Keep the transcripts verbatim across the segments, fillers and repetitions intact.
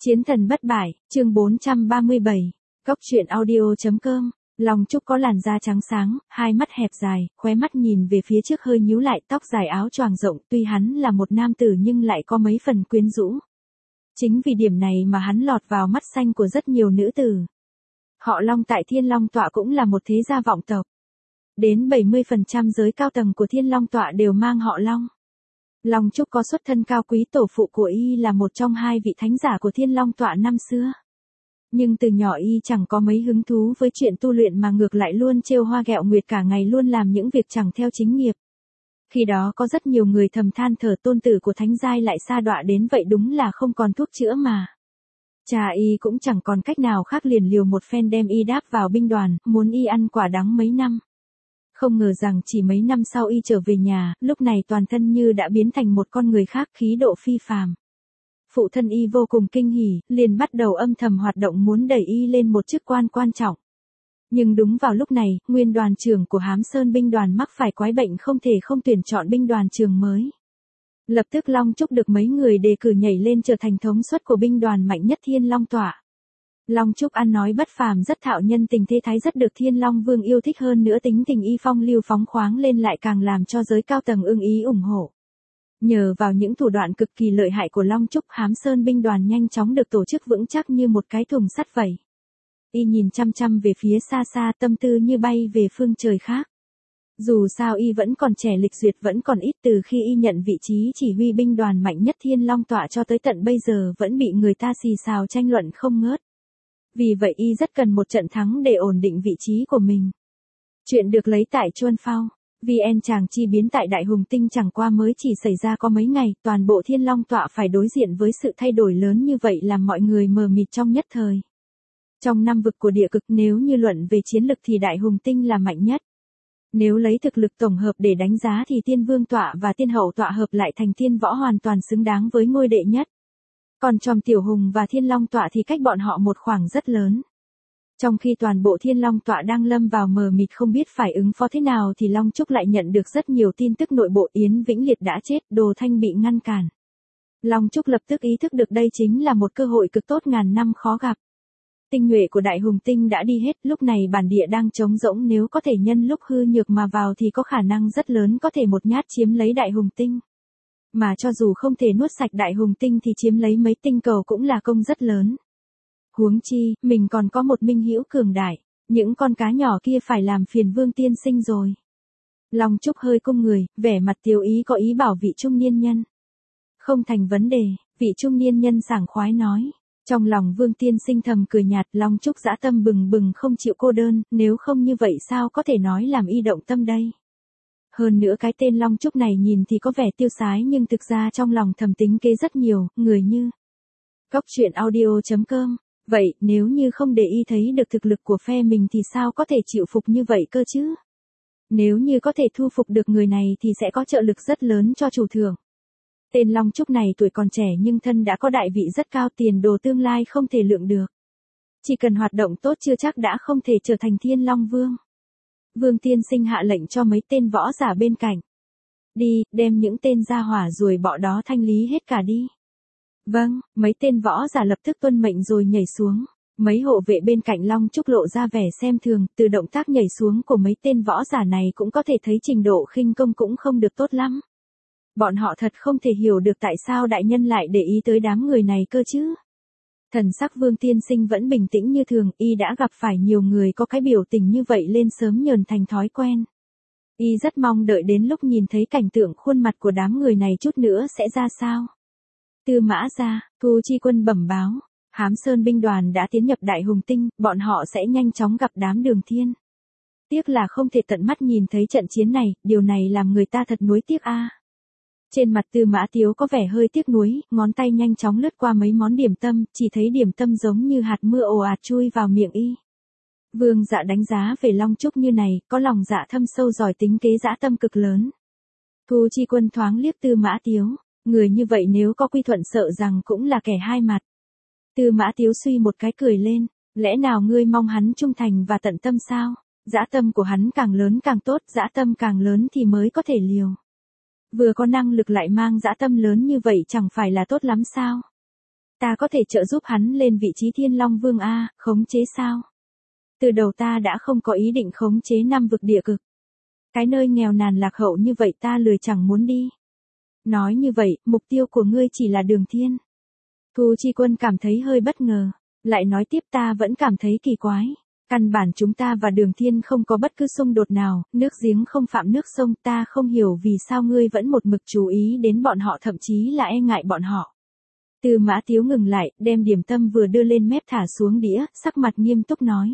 Chiến thần bất bại, chương bốn trăm ba mươi bảy. Cốc truyện audio.com. Long Trúc có làn da trắng sáng, hai mắt hẹp dài, khóe mắt nhìn về phía trước hơi nhíu lại, tóc dài áo choàng rộng, tuy hắn là một nam tử nhưng lại có mấy phần quyến rũ. Chính vì điểm này mà hắn lọt vào mắt xanh của rất nhiều nữ tử. Họ Long tại Thiên Long Tọa cũng là một thế gia vọng tộc. Đến bảy mươi phần trăm giới cao tầng của Thiên Long Tọa đều mang họ Long. Long Trúc có xuất thân cao quý, tổ phụ của y là một trong hai vị thánh giả của Thiên Long Tọa năm xưa. Nhưng từ nhỏ y chẳng có mấy hứng thú với chuyện tu luyện mà ngược lại luôn trêu hoa ghẹo nguyệt, cả ngày luôn làm những việc chẳng theo chính nghiệp. Khi đó có rất nhiều người thầm than thở tôn tử của thánh giai lại sa đọa đến vậy, đúng là không còn thuốc chữa mà. Cha y cũng chẳng còn cách nào khác, liền liều một phen đem y đáp vào binh đoàn, muốn y ăn quả đắng mấy năm. Không ngờ rằng chỉ mấy năm sau y trở về nhà, lúc này toàn thân như đã biến thành một con người khác, khí độ phi phàm. Phụ thân y vô cùng kinh hỉ, liền bắt đầu âm thầm hoạt động muốn đẩy y lên một chức quan quan trọng. Nhưng đúng vào lúc này, nguyên đoàn trưởng của Hám Sơn binh đoàn mắc phải quái bệnh, không thể không tuyển chọn binh đoàn trưởng mới. Lập tức Long Trúc được mấy người đề cử nhảy lên trở thành thống suất của binh đoàn mạnh nhất Thiên Long Tọa. Long Trúc ăn nói bất phàm, rất thạo nhân tình thế thái, rất được Thiên Long Vương yêu thích, hơn nữa tính tình y phong lưu phóng khoáng lên lại càng làm cho giới cao tầng ưng ý ủng hộ. Nhờ vào những thủ đoạn cực kỳ lợi hại của Long Trúc, Hám Sơn binh đoàn nhanh chóng được tổ chức vững chắc như một cái thùng sắt vậy. Y nhìn chăm chăm về phía xa xa, tâm tư như bay về phương trời khác. Dù sao y vẫn còn trẻ, lịch duyệt vẫn còn ít, từ khi y nhận vị trí chỉ huy binh đoàn mạnh nhất Thiên Long Tọa cho tới tận bây giờ vẫn bị người ta xì xào tranh luận không ngớt. Vì vậy y rất cần một trận thắng để ổn định vị trí của mình. Chuyện được lấy tại Chuân Phao. vê en Tràng chi biến tại Đại Hùng Tinh chẳng qua mới chỉ xảy ra có mấy ngày, toàn bộ Thiên Long Tọa phải đối diện với sự thay đổi lớn như vậy làm mọi người mờ mịt trong nhất thời. Trong năm vực của địa cực, nếu như luận về chiến lực thì Đại Hùng Tinh là mạnh nhất. Nếu lấy thực lực tổng hợp để đánh giá thì Tiên Vương Tọa và Tiên Hậu Tọa hợp lại thành Tiên Võ hoàn toàn xứng đáng với ngôi đệ nhất. Còn trong Tiểu Hùng và Thiên Long Tọa thì cách bọn họ một khoảng rất lớn. Trong khi toàn bộ Thiên Long Tọa đang lâm vào mờ mịt không biết phải ứng phó thế nào thì Long Trúc lại nhận được rất nhiều tin tức nội bộ. Yến Vĩnh Liệt đã chết, Đồ Thanh bị ngăn cản. Long Trúc lập tức ý thức được đây chính là một cơ hội cực tốt ngàn năm khó gặp. Tinh nhuệ của Đại Hùng Tinh đã đi hết, lúc này bản địa đang trống rỗng, nếu có thể nhân lúc hư nhược mà vào thì có khả năng rất lớn có thể một nhát chiếm lấy Đại Hùng Tinh. Mà cho dù không thể nuốt sạch Đại Hùng Tinh thì chiếm lấy mấy tinh cầu cũng là công rất lớn. Huống chi, mình còn có một minh hữu cường đại, những con cá nhỏ kia phải làm phiền Vương tiên sinh rồi. Long Trúc hơi cung người, vẻ mặt tiêu ý có ý bảo vị trung niên nhân. Không thành vấn đề, vị trung niên nhân sảng khoái nói. Trong lòng Vương tiên sinh thầm cười nhạt, Long Trúc dã tâm bừng bừng không chịu cô đơn, nếu không như vậy sao có thể nói làm y động tâm đây. Hơn nữa cái tên Long Trúc này nhìn thì có vẻ tiêu sái nhưng thực ra trong lòng thầm tính kế rất nhiều, người như Cốc truyện audio.com. Vậy, nếu như không để y thấy được thực lực của phe mình thì sao có thể chịu phục như vậy cơ chứ? Nếu như có thể thu phục được người này thì sẽ có trợ lực rất lớn cho chủ thượng. Tên Long Trúc này tuổi còn trẻ nhưng thân đã có đại vị rất cao, tiền đồ tương lai không thể lượng được. Chỉ cần hoạt động tốt chưa chắc đã không thể trở thành Thiên Long Vương. Vương tiên sinh hạ lệnh cho mấy tên võ giả bên cạnh. Đi, đem những tên gia hỏa ruồi bọ đó thanh lý hết cả đi. Vâng, mấy tên võ giả lập tức tuân mệnh rồi nhảy xuống. Mấy hộ vệ bên cạnh Long Trúc lộ ra vẻ xem thường, từ động tác nhảy xuống của mấy tên võ giả này cũng có thể thấy trình độ khinh công cũng không được tốt lắm. Bọn họ thật không thể hiểu được tại sao đại nhân lại để ý tới đám người này cơ chứ. Thần sắc Vương tiên sinh vẫn bình tĩnh như thường, y đã gặp phải nhiều người có cái biểu tình như vậy lên sớm nhờn thành thói quen. Y rất mong đợi đến lúc nhìn thấy cảnh tượng khuôn mặt của đám người này chút nữa sẽ ra sao. Tư Mã Gia, Thu Chi Quân bẩm báo, Hám Sơn binh đoàn đã tiến nhập Đại Hùng Tinh, bọn họ sẽ nhanh chóng gặp đám Đường Thiên. Tiếc là không thể tận mắt nhìn thấy trận chiến này, điều này làm người ta thật nuối tiếc a. Trên mặt Tư Mã Tiếu có vẻ hơi tiếc nuối, ngón tay nhanh chóng lướt qua mấy món điểm tâm, chỉ thấy điểm tâm giống như hạt mưa ồ ạt chui vào miệng y. Vương Dạ đánh giá về Long Trúc như này, có lòng dạ thâm sâu, giỏi tính kế, dã tâm cực lớn. Thu Chi Quân thoáng liếc Tư Mã Tiếu. Người như vậy nếu có quy thuận sợ rằng cũng là kẻ hai mặt. Tư Mã Tiếu suy một cái cười lên, lẽ nào ngươi mong hắn trung thành và tận tâm sao? Dã tâm của hắn càng lớn càng tốt, dã tâm càng lớn thì mới có thể liều. Vừa có năng lực lại mang dã tâm lớn như vậy chẳng phải là tốt lắm sao? Ta có thể trợ giúp hắn lên vị trí Thiên Long Vương a, khống chế sao? Từ đầu ta đã không có ý định khống chế năm vực địa cực. Cái nơi nghèo nàn lạc hậu như vậy ta lười chẳng muốn đi. Nói như vậy, mục tiêu của ngươi chỉ là Đường Thiên. Thu Chi Quân cảm thấy hơi bất ngờ, lại nói tiếp ta vẫn cảm thấy kỳ quái. Căn bản chúng ta và Đường Thiên không có bất cứ xung đột nào, nước giếng không phạm nước sông, ta không hiểu vì sao ngươi vẫn một mực chú ý đến bọn họ, thậm chí là e ngại bọn họ. Tư Mã Tiếu ngừng lại, đem điểm tâm vừa đưa lên mép thả xuống đĩa, sắc mặt nghiêm túc nói.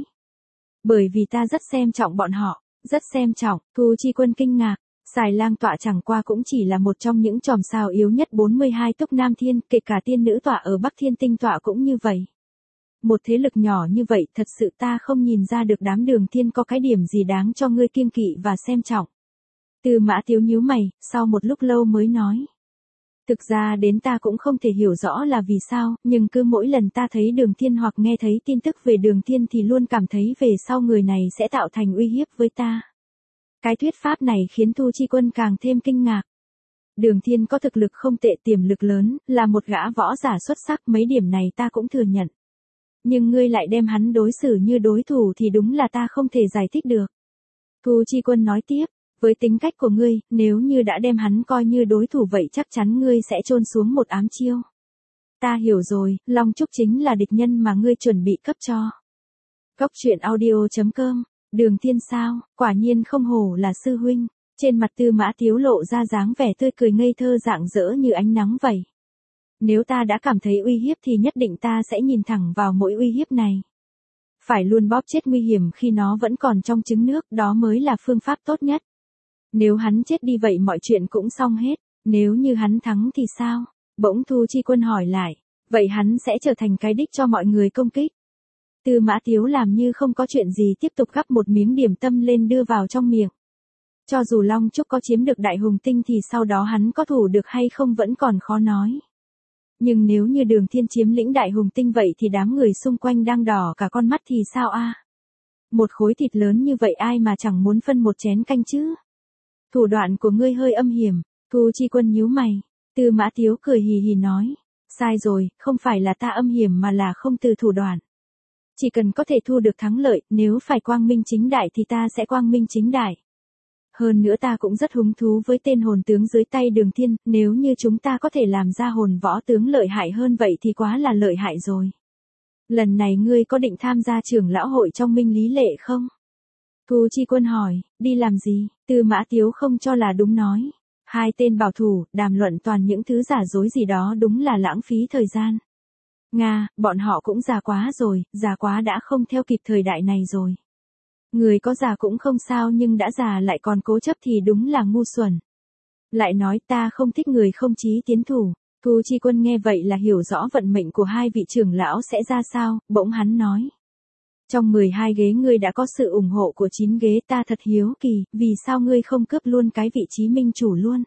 Bởi vì ta rất xem trọng bọn họ, rất xem trọng. Thu Chi Quân kinh ngạc, Xài Lang tọa chẳng qua cũng chỉ là một trong những chòm sao yếu nhất bốn mươi hai túc Nam Thiên, kể cả tiên nữ tọa ở Bắc Thiên Tinh tọa cũng như vậy. Một thế lực nhỏ như vậy thật sự ta không nhìn ra được đám Đường Thiên có cái điểm gì đáng cho ngươi kiêng kỵ và xem trọng. Tư Mã Tiếu nhíu mày, sau một lúc lâu mới nói. Thực ra đến ta cũng không thể hiểu rõ là vì sao, nhưng cứ mỗi lần ta thấy Đường Thiên hoặc nghe thấy tin tức về Đường Thiên thì luôn cảm thấy về sau người này sẽ tạo thành uy hiếp với ta. Cái thuyết pháp này khiến Thu Chi Quân càng thêm kinh ngạc. Đường Thiên có thực lực không tệ, tiềm lực lớn, là một gã võ giả xuất sắc, mấy điểm này ta cũng thừa nhận. Nhưng ngươi lại đem hắn đối xử như đối thủ thì đúng là ta không thể giải thích được. Thu Chi Quân nói tiếp, với tính cách của ngươi, nếu như đã đem hắn coi như đối thủ vậy chắc chắn ngươi sẽ chôn xuống một ám chiêu. Ta hiểu rồi, Long Trúc chính là địch nhân mà ngươi chuẩn bị cấp cho. Cốc truyện audio chấm com, Đường Thiên sao, quả nhiên không hổ là sư huynh. Trên mặt Tư Mã Tiếu lộ ra dáng vẻ tươi cười ngây thơ rạng rỡ như ánh nắng vậy. Nếu ta đã cảm thấy uy hiếp thì nhất định ta sẽ nhìn thẳng vào mỗi uy hiếp này. Phải luôn bóp chết nguy hiểm khi nó vẫn còn trong trứng nước, đó mới là phương pháp tốt nhất. Nếu hắn chết đi vậy mọi chuyện cũng xong hết, nếu như hắn thắng thì sao? Bỗng Thu Chi Quân hỏi lại, vậy hắn sẽ trở thành cái đích cho mọi người công kích. Tư Mã Tiếu làm như không có chuyện gì tiếp tục gắp một miếng điểm tâm lên đưa vào trong miệng. Cho dù Long Trúc có chiếm được Đại Hùng Tinh thì sau đó hắn có thủ được hay không vẫn còn khó nói. Nhưng nếu như Đường Thiên chiếm lĩnh Đại Hùng Tinh vậy thì đám người xung quanh đang đỏ cả con mắt thì sao a? Một khối thịt lớn như vậy ai mà chẳng muốn phân một chén canh chứ? Thủ đoạn của ngươi hơi âm hiểm. Thu Chi Quân nhíu mày. Tư Mã Tiếu cười hì hì nói. Sai rồi, không phải là ta âm hiểm mà là không từ thủ đoạn. Chỉ cần có thể thu được thắng lợi, nếu phải quang minh chính đại thì ta sẽ quang minh chính đại. Hơn nữa ta cũng rất hứng thú với tên hồn tướng dưới tay Đường Thiên, nếu như chúng ta có thể làm ra hồn võ tướng lợi hại hơn vậy thì quá là lợi hại rồi. Lần này ngươi có định tham gia trưởng lão hội trong Minh Lý Lệ không? Thu Chi Quân hỏi, đi làm gì? Tư Mã Tiếu không cho là đúng nói. Hai tên bảo thủ, đàm luận toàn những thứ giả dối gì đó đúng là lãng phí thời gian. Nga, bọn họ cũng già quá rồi, già quá đã không theo kịp thời đại này rồi. Người có già cũng không sao nhưng đã già lại còn cố chấp thì đúng là ngu xuẩn. Lại nói ta không thích người không chí tiến thủ. Thu Chi Quân nghe vậy là hiểu rõ vận mệnh của hai vị trưởng lão sẽ ra sao, bỗng hắn nói. Trong mười hai ghế ngươi đã có sự ủng hộ của chín ghế, ta thật hiếu kỳ, vì sao ngươi không cướp luôn cái vị trí minh chủ luôn?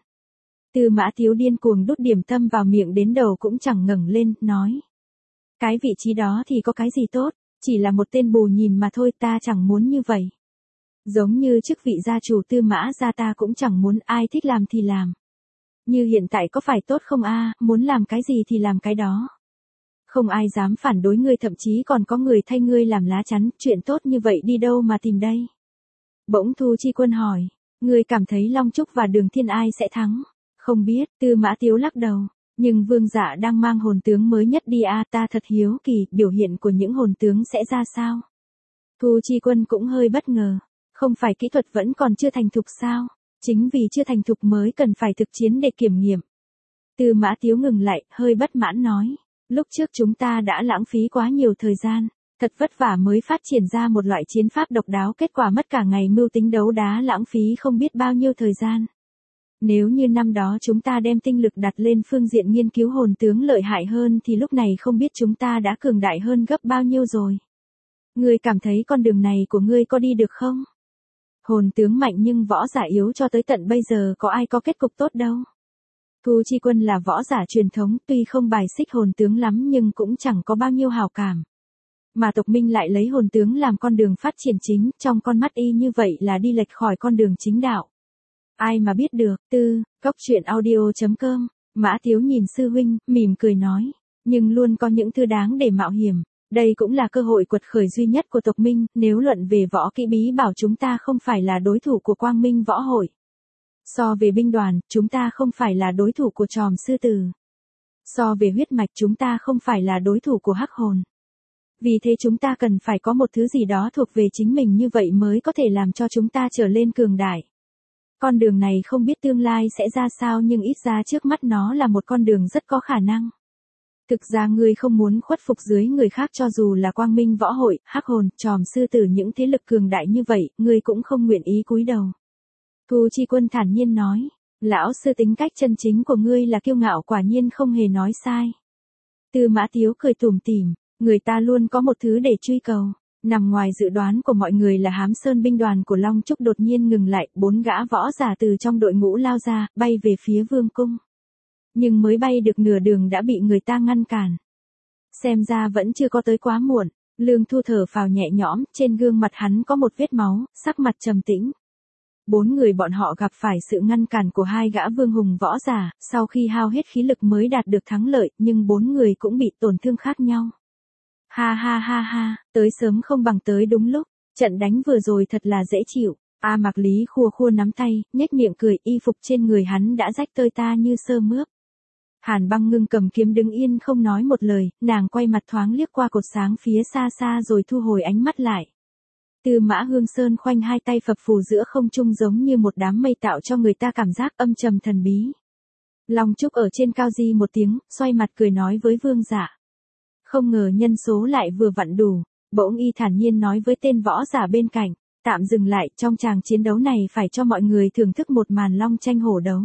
Tư Mã Tiếu điên cuồng đút điểm tâm vào miệng đến đầu cũng chẳng ngẩng lên, nói. Cái vị trí đó thì có cái gì tốt, chỉ là một tên bù nhìn mà thôi, ta chẳng muốn như vậy. Giống như chức vị gia chủ Tư Mã gia ta cũng chẳng muốn, ai thích làm thì làm. Như hiện tại có phải tốt không a, muốn làm cái gì thì làm cái đó. Không ai dám phản đối ngươi, thậm chí còn có người thay ngươi làm lá chắn, chuyện tốt như vậy đi đâu mà tìm đây? Bỗng Thu Chi Quân hỏi, ngươi cảm thấy Long Trúc và Đường Thiên ai sẽ thắng? Không biết, Tư Mã Tiếu lắc đầu, nhưng Vương Dạ đang mang hồn tướng mới nhất đi a, ta thật hiếu kỳ, biểu hiện của những hồn tướng sẽ ra sao? Thu Chi Quân cũng hơi bất ngờ, không phải kỹ thuật vẫn còn chưa thành thục sao? Chính vì chưa thành thục mới cần phải thực chiến để kiểm nghiệm. Tư Mã Tiếu ngừng lại, hơi bất mãn nói. Lúc trước chúng ta đã lãng phí quá nhiều thời gian, thật vất vả mới phát triển ra một loại chiến pháp độc đáo, kết quả mất cả ngày mưu tính đấu đá, lãng phí không biết bao nhiêu thời gian. Nếu như năm đó chúng ta đem tinh lực đặt lên phương diện nghiên cứu hồn tướng lợi hại hơn thì lúc này không biết chúng ta đã cường đại hơn gấp bao nhiêu rồi. Ngươi cảm thấy con đường này của ngươi có đi được không? Hồn tướng mạnh nhưng võ giả yếu, cho tới tận bây giờ có ai có kết cục tốt đâu. Thu Chi Quân là võ giả truyền thống, tuy không bài xích hồn tướng lắm nhưng cũng chẳng có bao nhiêu hào cảm. Mà tộc Minh lại lấy hồn tướng làm con đường phát triển chính, trong con mắt y như vậy là đi lệch khỏi con đường chính đạo. Ai mà biết được. Tư, cốc truyện audio chấm com, Mã Tiếu nhìn sư huynh, mỉm cười nói. Nhưng luôn có những thứ đáng để mạo hiểm. Đây cũng là cơ hội quật khởi duy nhất của tộc Minh, nếu luận về võ kỹ bí bảo chúng ta không phải là đối thủ của Quang Minh Võ Hội. So về binh đoàn, chúng ta không phải là đối thủ của Tròm Sư Tử. So về huyết mạch chúng ta không phải là đối thủ của Hắc Hồn. Vì thế chúng ta cần phải có một thứ gì đó thuộc về chính mình như vậy mới có thể làm cho chúng ta trở lên cường đại. Con đường này không biết tương lai sẽ ra sao nhưng ít ra trước mắt nó là một con đường rất có khả năng. Thực ra ngươi không muốn khuất phục dưới người khác cho dù là Quang Minh Võ Hội, Hắc Hồn, Tròm Sư Tử những thế lực cường đại như vậy, ngươi cũng không nguyện ý cúi đầu. Thu Chi Quân thản nhiên nói, lão sư tính cách chân chính của ngươi là kiêu ngạo quả nhiên không hề nói sai. Tư Mã Tiếu cười tủm tỉm, người ta luôn có một thứ để truy cầu. Nằm ngoài dự đoán của mọi người là Hám Sơn binh đoàn của Long Trúc đột nhiên ngừng lại, bốn gã võ giả từ trong đội ngũ lao ra, bay về phía vương cung. Nhưng mới bay được nửa đường đã bị người ta ngăn cản. Xem ra vẫn chưa có tới quá muộn, Lương Thu thở phào nhẹ nhõm, trên gương mặt hắn có một vết máu, sắc mặt trầm tĩnh. Bốn người bọn họ gặp phải sự ngăn cản của hai gã vương hùng võ giả, sau khi hao hết khí lực mới đạt được thắng lợi, nhưng bốn người cũng bị tổn thương khác nhau. Ha ha ha ha, tới sớm không bằng tới đúng lúc, trận đánh vừa rồi thật là dễ chịu. A Mạc Lý khua khua nắm tay, nhếch miệng cười, y phục trên người hắn đã rách tơi ta như sơ mướp. Hàn Băng Ngưng cầm kiếm đứng yên không nói một lời, nàng quay mặt thoáng liếc qua cột sáng phía xa xa rồi thu hồi ánh mắt lại. Tư Mã Hương Sơn khoanh hai tay phập phù giữa không trung giống như một đám mây tạo cho người ta cảm giác âm trầm thần bí. Long Trúc ở trên cao di một tiếng, xoay mặt cười nói với Vương Dạ. Không ngờ nhân số lại vừa vặn đủ, bỗng y thản nhiên nói với tên võ giả bên cạnh, tạm dừng lại, trong tràng chiến đấu này phải cho mọi người thưởng thức một màn long tranh hổ đấu.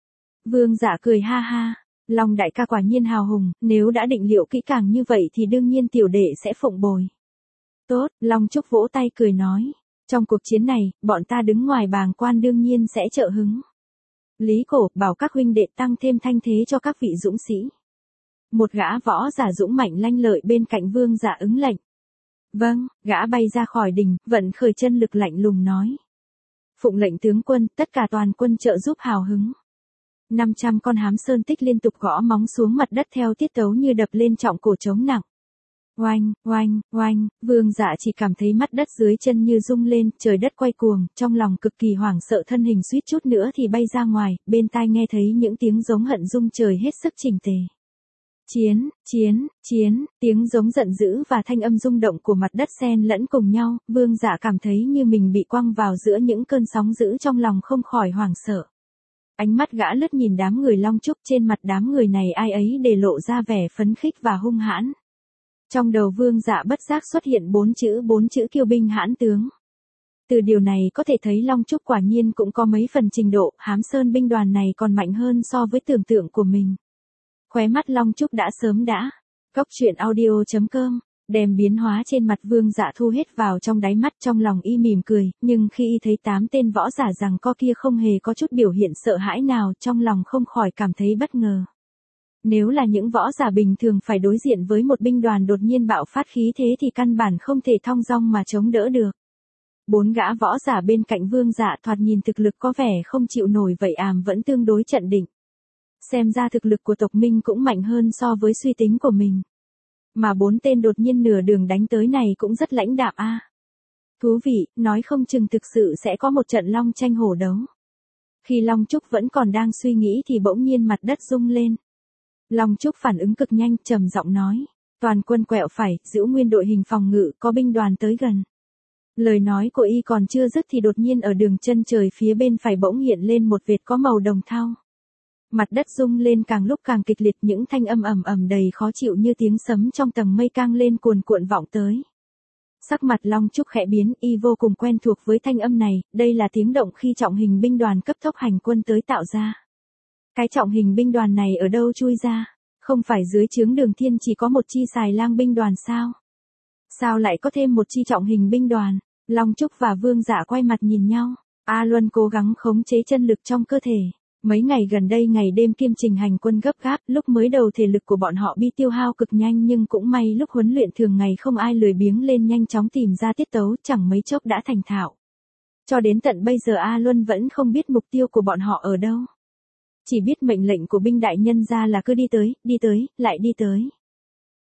Vương Dạ cười ha ha, Long đại ca quả nhiên hào hùng, nếu đã định liệu kỹ càng như vậy thì đương nhiên tiểu đệ sẽ phụng bồi. Tốt, Long Trúc vỗ tay cười nói, trong cuộc chiến này, bọn ta đứng ngoài bàng quan đương nhiên sẽ trợ hứng. Lý Cổ bảo các huynh đệ tăng thêm thanh thế cho các vị dũng sĩ. Một gã võ giả dũng mạnh lanh lợi bên cạnh Vương Dạ ứng lệnh. Vâng, gã bay ra khỏi đình, vận khởi chân lực lạnh lùng nói. Phụng lệnh tướng quân, tất cả toàn quân trợ giúp hào hứng. năm trăm con hám sơn tích liên tục gõ móng xuống mặt đất theo tiết tấu như đập lên trọng cổ trống nặng. Oanh, oanh, oanh, Vương Dạ chỉ cảm thấy mắt đất dưới chân như rung lên, trời đất quay cuồng, trong lòng cực kỳ hoảng sợ thân hình suýt chút nữa thì bay ra ngoài, bên tai nghe thấy những tiếng giống hận rung trời hết sức chỉnh tề. Chiến, chiến, chiến, tiếng giống giận dữ và thanh âm rung động của mặt đất xen lẫn cùng nhau, Vương Dạ cảm thấy như mình bị quăng vào giữa những cơn sóng dữ trong lòng không khỏi hoảng sợ. Ánh mắt gã lướt nhìn đám người Long Trúc, trên mặt đám người này ai ấy để lộ ra vẻ phấn khích và hung hãn. Trong đầu Vương Dạ bất giác xuất hiện bốn chữ bốn chữ kiêu binh hãn tướng. Từ điều này có thể thấy Long Trúc quả nhiên cũng có mấy phần trình độ, Hám Sơn binh đoàn này còn mạnh hơn so với tưởng tượng của mình. Khóe mắt Long Trúc đã sớm đã. Cốc truyện audio chấm com, đem biến hóa trên mặt Vương Dạ thu hết vào trong đáy mắt, trong lòng y mỉm cười, nhưng khi y thấy tám tên võ giả rằng co kia không hề có chút biểu hiện sợ hãi nào, trong lòng không khỏi cảm thấy bất ngờ. Nếu là những võ giả bình thường phải đối diện với một binh đoàn đột nhiên bạo phát khí thế thì căn bản không thể thong dong mà chống đỡ được. Bốn gã võ giả bên cạnh Vương Dạ thoạt nhìn thực lực có vẻ không chịu nổi vậy àm vẫn tương đối trận định. Xem ra thực lực của tộc Minh cũng mạnh hơn so với suy tính của mình. Mà bốn tên đột nhiên nửa đường đánh tới này cũng rất lãnh đạm a. À. Thú vị, nói không chừng thực sự sẽ có một trận long tranh hổ đấu. Khi Long Trúc vẫn còn đang suy nghĩ thì bỗng nhiên mặt đất rung lên. Long Trúc phản ứng cực nhanh, trầm giọng nói, toàn quân quẹo phải, giữ nguyên đội hình phòng ngự, có binh đoàn tới gần. Lời nói của y còn chưa dứt thì đột nhiên ở đường chân trời phía bên phải bỗng hiện lên một vệt có màu đồng thau. Mặt đất rung lên càng lúc càng kịch liệt, những thanh âm ầm ầm đầy khó chịu như tiếng sấm trong tầng mây cang lên cuồn cuộn vọng tới. Sắc mặt Long Trúc khẽ biến, y vô cùng quen thuộc với thanh âm này, đây là tiếng động khi trọng hình binh đoàn cấp tốc hành quân tới tạo ra. Cái trọng hình binh đoàn này ở đâu chui ra? Không phải dưới trướng Đường Thiên chỉ có một chi xài lang binh đoàn sao? Sao lại có thêm một chi trọng hình binh đoàn? Long Trúc và Vương Dạ quay mặt nhìn nhau. A Luân cố gắng khống chế chân lực trong cơ thể. Mấy ngày gần đây ngày đêm kiêm trình hành quân gấp gáp, lúc mới đầu thể lực của bọn họ bị tiêu hao cực nhanh nhưng cũng may lúc huấn luyện thường ngày không ai lười biếng lên nhanh chóng tìm ra tiết tấu, chẳng mấy chốc đã thành thạo. Cho đến tận bây giờ A Luân vẫn không biết mục tiêu của bọn họ ở đâu. Chỉ biết mệnh lệnh của binh đại nhân ra là cứ đi tới, đi tới, lại đi tới.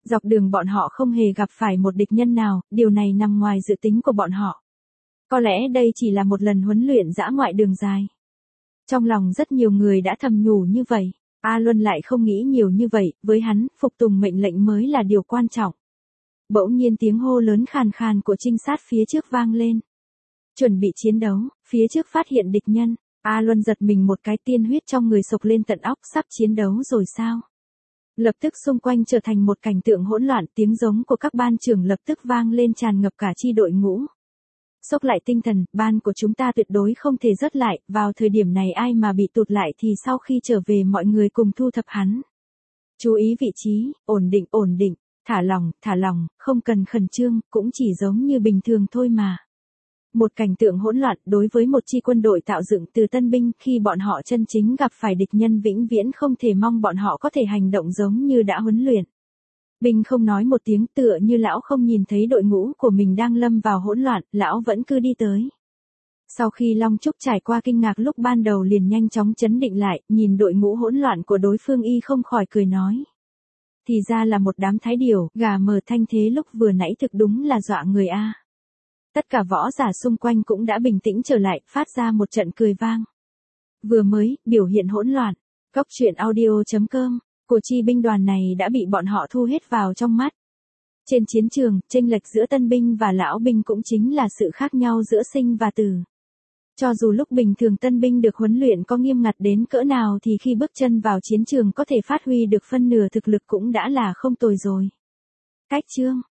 Dọc đường bọn họ không hề gặp phải một địch nhân nào, điều này nằm ngoài dự tính của bọn họ. Có lẽ đây chỉ là một lần huấn luyện dã ngoại đường dài. Trong lòng rất nhiều người đã thầm nhủ như vậy. A Luân lại không nghĩ nhiều như vậy, với hắn, phục tùng mệnh lệnh mới là điều quan trọng. Bỗng nhiên tiếng hô lớn khàn khàn của trinh sát phía trước vang lên. Chuẩn bị chiến đấu, phía trước phát hiện địch nhân. A Luân giật mình một cái, tiên huyết trong người sộc lên tận óc, sắp chiến đấu rồi sao? Lập tức xung quanh trở thành một cảnh tượng hỗn loạn, tiếng giống của các ban trưởng lập tức vang lên tràn ngập cả chi đội ngũ. Xốc lại tinh thần, ban của chúng ta tuyệt đối không thể rớt lại, vào thời điểm này ai mà bị tụt lại thì sau khi trở về mọi người cùng thu thập hắn. Chú ý vị trí, ổn định, ổn định, thả lòng, thả lòng, không cần khẩn trương, cũng chỉ giống như bình thường thôi mà. Một cảnh tượng hỗn loạn đối với một chi quân đội tạo dựng từ tân binh, khi bọn họ chân chính gặp phải địch nhân vĩnh viễn không thể mong bọn họ có thể hành động giống như đã huấn luyện. Binh không nói một tiếng, tựa như lão không nhìn thấy đội ngũ của mình đang lâm vào hỗn loạn, lão vẫn cứ đi tới. Sau khi Long Trúc trải qua kinh ngạc lúc ban đầu liền nhanh chóng chấn định lại, nhìn đội ngũ hỗn loạn của đối phương y không khỏi cười nói. Thì ra là một đám thái điểu, gà mờ thanh thế lúc vừa nãy thực đúng là dọa người a. Tất cả võ giả xung quanh cũng đã bình tĩnh trở lại, phát ra một trận cười vang. Vừa mới, biểu hiện hỗn loạn, Cốc truyện audio chấm com, của chi binh đoàn này đã bị bọn họ thu hết vào trong mắt. Trên chiến trường, chênh lệch giữa tân binh và lão binh cũng chính là sự khác nhau giữa sinh và tử. Cho dù lúc bình thường tân binh được huấn luyện có nghiêm ngặt đến cỡ nào thì khi bước chân vào chiến trường có thể phát huy được phân nửa thực lực cũng đã là không tồi rồi. Cách chương